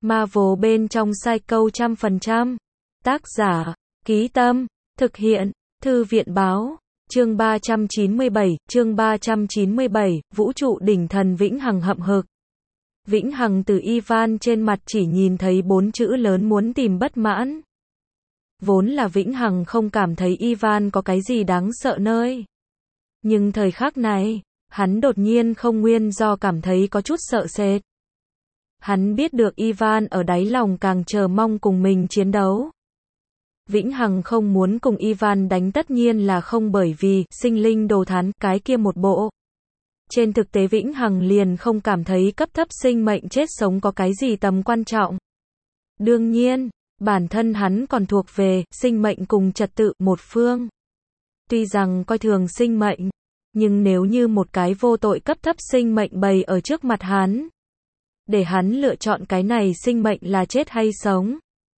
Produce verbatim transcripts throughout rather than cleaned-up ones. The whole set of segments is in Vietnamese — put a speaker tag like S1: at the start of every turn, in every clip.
S1: Marvel bên trong Psycho trăm phần trăm. Tác giả, Ký Tâm, thực hiện, Thư viện Báo. Chương ba trăm chín mươi bảy, chương ba trăm chín mươi bảy, vũ trụ đỉnh thần vĩnh hằng hậm hực. Vĩnh hằng từ Ivan trên mặt chỉ nhìn thấy bốn chữ lớn muốn tìm bất mãn. Vốn là Vĩnh hằng không cảm thấy Ivan có cái gì đáng sợ nơi. Nhưng thời khắc này, hắn đột nhiên không nguyên do cảm thấy có chút sợ sệt. Hắn biết được Ivan ở đáy lòng càng chờ mong cùng mình chiến đấu. Vĩnh hằng không muốn cùng Ivan đánh tất nhiên là không bởi vì sinh linh đồ thán cái kia một bộ. Trên thực tế Vĩnh hằng liền không cảm thấy cấp thấp sinh mệnh chết sống có cái gì tầm quan trọng. Đương nhiên, bản thân hắn còn thuộc về sinh mệnh cùng trật tự một phương. Tuy rằng coi thường sinh mệnh, nhưng nếu như một cái vô tội cấp thấp sinh mệnh bày ở trước mặt hắn, để hắn lựa chọn cái này sinh mệnh là chết hay sống.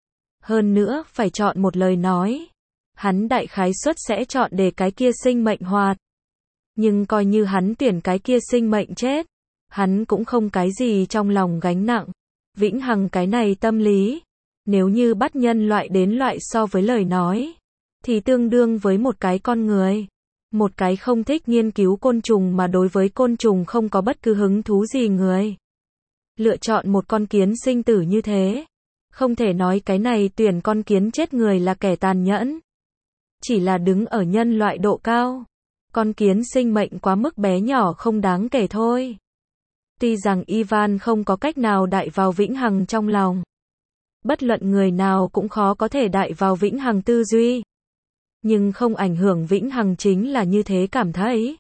S1: Hơn nữa, phải chọn một lời nói. Hắn đại khái suất sẽ chọn để cái kia sinh mệnh hoạt. Nhưng coi như hắn tuyển cái kia sinh mệnh chết, hắn cũng không cái gì trong lòng gánh nặng. Vĩnh hằng cái này tâm lý, nếu như bắt nhân loại đến loại so với lời nói, thì tương đương với một cái con người. Một cái không thích nghiên cứu côn trùng mà đối với côn trùng không có bất cứ hứng thú gì người. Lựa chọn một con kiến sinh tử như thế. Không thể nói cái này tuyển con kiến chết người là kẻ tàn nhẫn. Chỉ là đứng ở nhân loại độ cao. Con kiến sinh mệnh quá mức bé nhỏ không đáng kể thôi. Tuy rằng Ivan không có cách nào đại vào Vĩnh hằng trong lòng. Bất luận người nào cũng khó có thể đại vào Vĩnh hằng tư duy. Nhưng không ảnh hưởng Vĩnh hằng chính là như thế cảm thấy.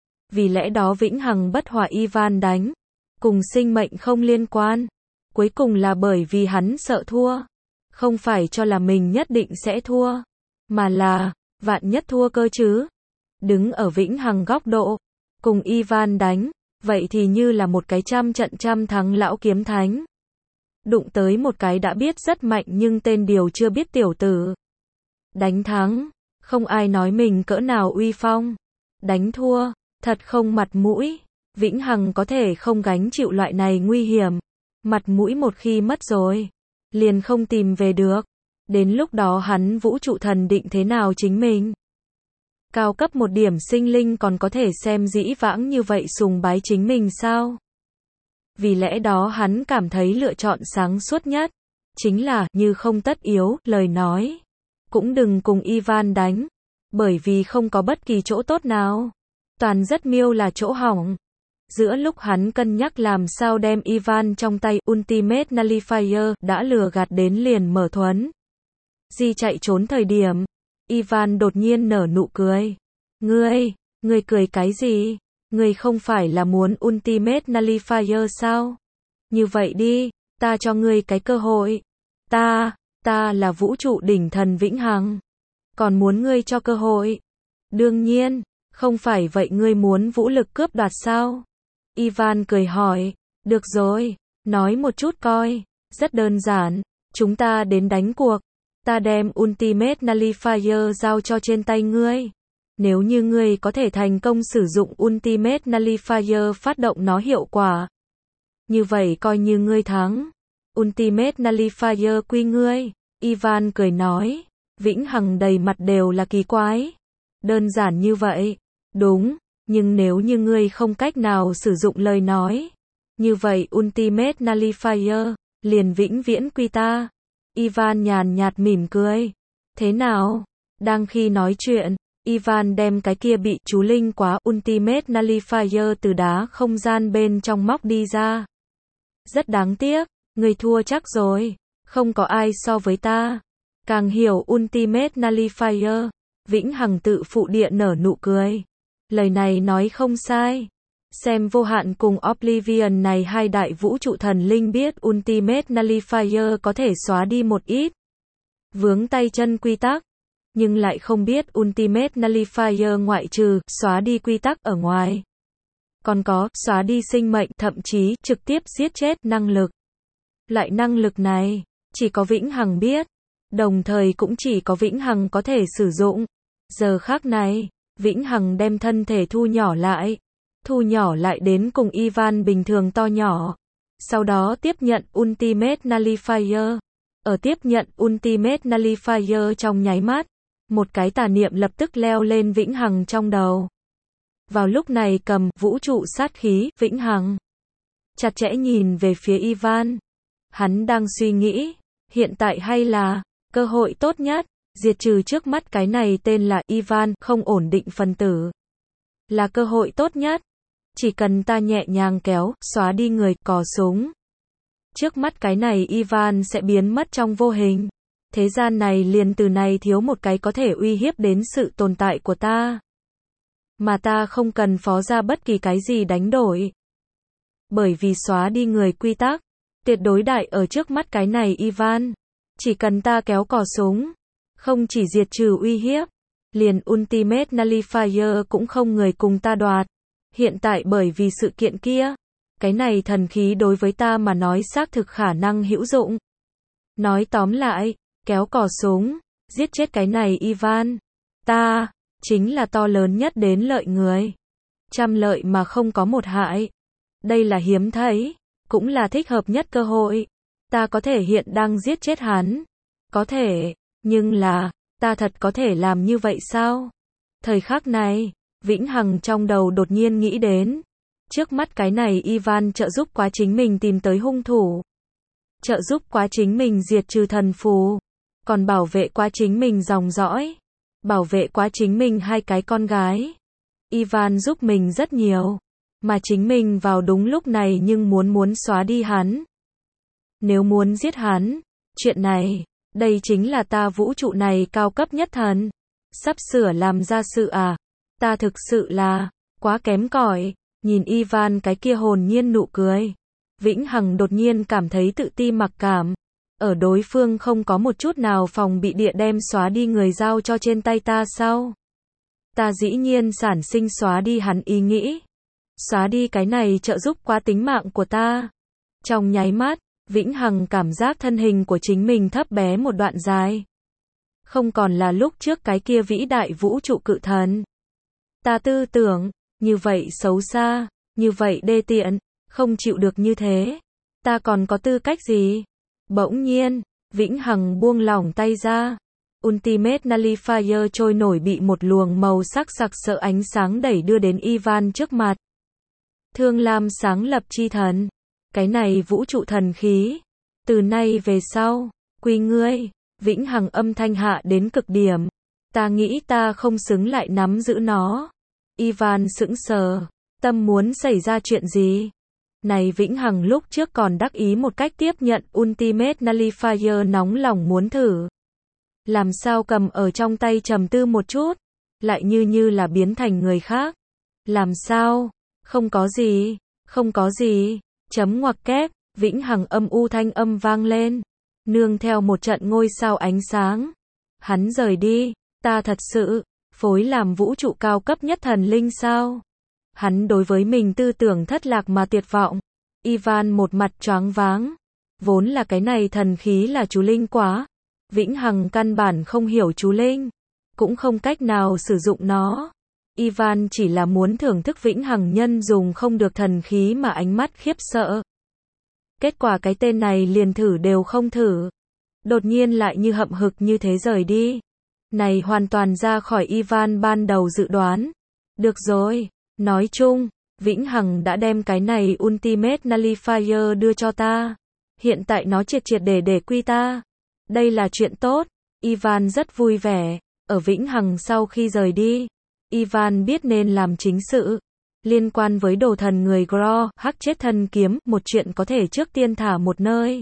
S1: Vì lẽ đó Vĩnh hằng bất hòa Ivan đánh. Cùng sinh mệnh không liên quan. Cuối cùng là bởi vì hắn sợ thua. Không phải cho là mình nhất định sẽ thua. Mà là, vạn nhất thua cơ chứ. Đứng ở Vĩnh hằng góc độ. Cùng Ivan đánh. Vậy thì như là một cái trăm trận trăm thắng lão kiếm thánh. Đụng tới một cái đã biết rất mạnh nhưng tên điều chưa biết tiểu tử. Đánh thắng. Không ai nói mình cỡ nào uy phong. Đánh thua. Thật không mặt mũi. Vĩnh hằng có thể không gánh chịu loại này nguy hiểm. Mặt mũi một khi mất rồi, liền không tìm về được. Đến lúc đó hắn vũ trụ thần định thế nào chính mình? Cao cấp một điểm sinh linh còn có thể xem dĩ vãng như vậy sùng bái chính mình sao? Vì lẽ đó hắn cảm thấy lựa chọn sáng suốt nhất. Chính là, như không tất yếu, lời nói. Cũng đừng cùng Ivan đánh. Bởi vì không có bất kỳ chỗ tốt nào. Toàn rất miêu là chỗ hỏng. Giữa lúc hắn cân nhắc làm sao đem Ivan trong tay Ultimate Nullifier đã lừa gạt đến liền mở thuấn. Di chạy trốn thời điểm. Ivan đột nhiên nở nụ cười. Ngươi, ngươi cười cái gì? Ngươi không phải là muốn Ultimate Nullifier sao? Như vậy đi, ta cho ngươi cái cơ hội. Ta, ta là vũ trụ đỉnh thần vĩnh hằng. Còn muốn ngươi cho cơ hội? Đương nhiên, không phải vậy ngươi muốn vũ lực cướp đoạt sao? Ivan cười hỏi, được rồi, nói một chút coi, rất đơn giản, chúng ta đến đánh cuộc, ta đem Ultimate Nullifier giao cho trên tay ngươi. Nếu như ngươi có thể thành công sử dụng Ultimate Nullifier phát động nó hiệu quả, như vậy coi như ngươi thắng. Ultimate Nullifier quy ngươi. Ivan cười nói, Vĩnh hằng đầy mặt đều là kỳ quái. Đơn giản như vậy, đúng. Nhưng nếu như ngươi không cách nào sử dụng lời nói, như vậy Ultimate Nullifier liền vĩnh viễn quy ta. Ivan nhàn nhạt mỉm cười. Thế nào? Đang khi nói chuyện, Ivan đem cái kia bị chú linh quá Ultimate Nullifier từ đá không gian bên trong móc đi ra. Rất đáng tiếc, ngươi thua chắc rồi. Không có ai so với ta. Càng hiểu Ultimate Nullifier, Vĩnh hằng tự phụ địa nở nụ cười. Lời này nói không sai. Xem vô hạn cùng Oblivion này hai đại vũ trụ thần linh biết Ultimate Nullifier có thể xóa đi một ít vướng tay chân quy tắc. Nhưng lại không biết Ultimate Nullifier ngoại trừ xóa đi quy tắc ở ngoài. Còn có xóa đi sinh mệnh thậm chí trực tiếp giết chết năng lực. Loại năng lực này, chỉ có Vĩnh hằng biết. Đồng thời cũng chỉ có Vĩnh hằng có thể sử dụng. Giờ khác này. Vĩnh hằng đem thân thể thu nhỏ lại. Thu nhỏ lại đến cùng Ivan bình thường to nhỏ. sau đó tiếp nhận Ultimate Nullifier. Ở tiếp nhận Ultimate Nullifier trong nháy mắt, một cái tà niệm lập tức leo lên vĩnh hằng trong đầu. Vào lúc này cầm vũ trụ sát khí, vĩnh hằng chặt chẽ nhìn về phía Ivan. Hắn đang suy nghĩ, hiện tại hay là cơ hội tốt nhất, diệt trừ trước mắt cái này tên là Ivan, không ổn định phân tử. Là cơ hội tốt nhất. Chỉ cần ta nhẹ nhàng kéo, xóa đi người, cò súng. Trước mắt cái này Ivan sẽ biến mất trong vô hình. Thế gian này liền từ này thiếu một cái có thể uy hiếp đến sự tồn tại của ta. Mà ta không cần phó ra bất kỳ cái gì đánh đổi. Bởi vì xóa đi người quy tắc, tuyệt đối đại ở trước mắt cái này Ivan. Chỉ cần ta kéo cò súng, không chỉ diệt trừ uy hiếp, liền Ultimate Nullifier cũng không người cùng ta đoạt. Hiện tại bởi vì sự kiện kia, cái này thần khí đối với ta mà nói xác thực khả năng hữu dụng. Nói tóm lại, kéo cò súng, giết chết cái này Ivan. Ta, chính là to lớn nhất đến lợi người. Trăm lợi mà không có một hại. Đây là hiếm thấy, cũng là thích hợp nhất cơ hội. Ta có thể hiện đang giết chết hắn. Có thể, nhưng là, ta thật có thể làm như vậy sao? Thời khắc này, vĩnh hằng trong đầu đột nhiên nghĩ đến. Trước mắt cái này Ivan trợ giúp quá chính mình tìm tới hung thủ. Trợ giúp quá chính mình diệt trừ thần phù. Còn bảo vệ quá chính mình dòng dõi. Bảo vệ quá chính mình hai cái con gái. Ivan giúp mình rất nhiều. Mà chính mình vào đúng lúc này nhưng muốn muốn xóa đi hắn. Nếu muốn giết hắn, chuyện này, đây chính là ta vũ trụ này cao cấp nhất thần. Sắp sửa làm ra sự à? Ta thực sự là quá kém cỏi. Nhìn Ivan cái kia hồn nhiên nụ cười, vĩnh hằng đột nhiên cảm thấy tự ti mặc cảm. Ở đối phương không có một chút nào phòng bị địa đem xóa đi người giao cho trên tay ta sao? Ta dĩ nhiên sản sinh xóa đi hắn ý nghĩ. Xóa đi cái này trợ giúp quá tính mạng của ta. Trong nháy mắt, vĩnh hằng cảm giác thân hình của chính mình thấp bé một đoạn dài. Không còn là lúc trước cái kia vĩ đại vũ trụ cự thần. Ta tư tưởng, như vậy xấu xa, như vậy đê tiện, không chịu được như thế. Ta còn có tư cách gì? Bỗng nhiên, vĩnh hằng buông lỏng tay ra. Ultimate Nullifier trôi nổi bị một luồng màu sắc sặc sỡ ánh sáng đẩy đưa đến Ivan trước mặt. Thương lam sáng lập chi thần. Cái này vũ trụ thần khí. Từ nay về sau, quy ngươi, vĩnh hằng âm thanh hạ đến cực điểm. Ta nghĩ ta không xứng lại nắm giữ nó. Ivan sững sờ, tâm muốn xảy ra chuyện gì? Này vĩnh hằng lúc trước còn đắc ý một cách tiếp nhận Ultimate Nullifier nóng lòng muốn thử. Làm sao cầm ở trong tay trầm tư một chút, lại như như là biến thành người khác. Làm sao? Không có gì, không có gì, chấm ngoặc kép, vĩnh hằng âm u thanh âm vang lên, nương theo một trận ngôi sao ánh sáng. Hắn rời đi, ta thật sự phối làm vũ trụ cao cấp nhất thần linh sao? Hắn đối với mình tư tưởng thất lạc mà tuyệt vọng. Ivan một mặt choáng váng. Vốn là cái này thần khí là chú linh quá. Vĩnh hằng căn bản không hiểu chú linh. Cũng không cách nào sử dụng nó. Ivan chỉ là muốn thưởng thức vĩnh hằng nhân dùng không được thần khí mà ánh mắt khiếp sợ. Kết quả cái tên này liền thử đều không thử. Đột nhiên lại như hậm hực như thế rời đi. Này hoàn toàn ra khỏi Ivan ban đầu dự đoán. Được rồi, nói chung, vĩnh hằng đã đem cái này Ultimate Nullifier đưa cho ta. Hiện tại nó triệt triệt để để quy ta. Đây là chuyện tốt. Ivan rất vui vẻ. Ở vĩnh hằng sau khi rời đi, Ivan biết nên làm chính sự. Liên quan với đồ thần người Gro, hắc chết thần kiếm, một chuyện có thể trước tiên thả một nơi.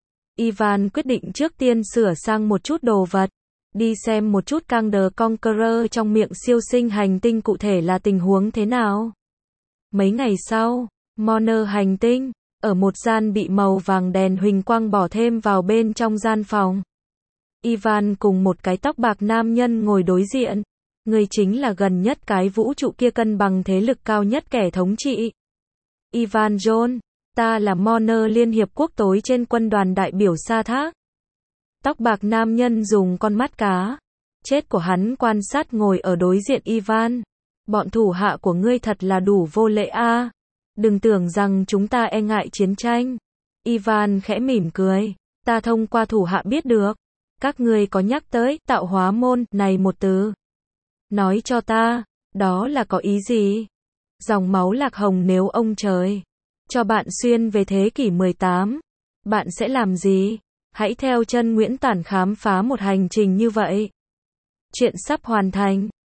S1: Ivan quyết định trước tiên sửa sang một chút đồ vật. Đi xem một chút Kang the Conqueror trong miệng siêu sinh hành tinh cụ thể là tình huống thế nào. Mấy ngày sau, Moner hành tinh, ở một gian bị màu vàng đèn huỳnh quang bỏ thêm vào bên trong gian phòng. Ivan cùng một cái tóc bạc nam nhân ngồi đối diện. Người chính là gần nhất cái vũ trụ kia cân bằng thế lực cao nhất kẻ thống trị. Ivan John, ta là Moner Liên Hiệp Quốc tối trên quân đoàn đại biểu Sa Thác. Tóc bạc nam nhân dùng con mắt cá chết của hắn quan sát ngồi ở đối diện Ivan. Bọn thủ hạ của ngươi thật là đủ vô lễ a. Đừng tưởng rằng chúng ta e ngại chiến tranh. Ivan khẽ mỉm cười. Ta thông qua thủ hạ biết được. Các ngươi có nhắc tới tạo hóa môn này một từ. Nói cho ta, đó là có ý gì? Dòng máu lạc hồng nếu ông trời cho bạn xuyên về thế kỷ mười tám, bạn sẽ làm gì? Hãy theo chân Nguyễn Tản khám phá một hành trình như vậy. Chuyện sắp hoàn thành.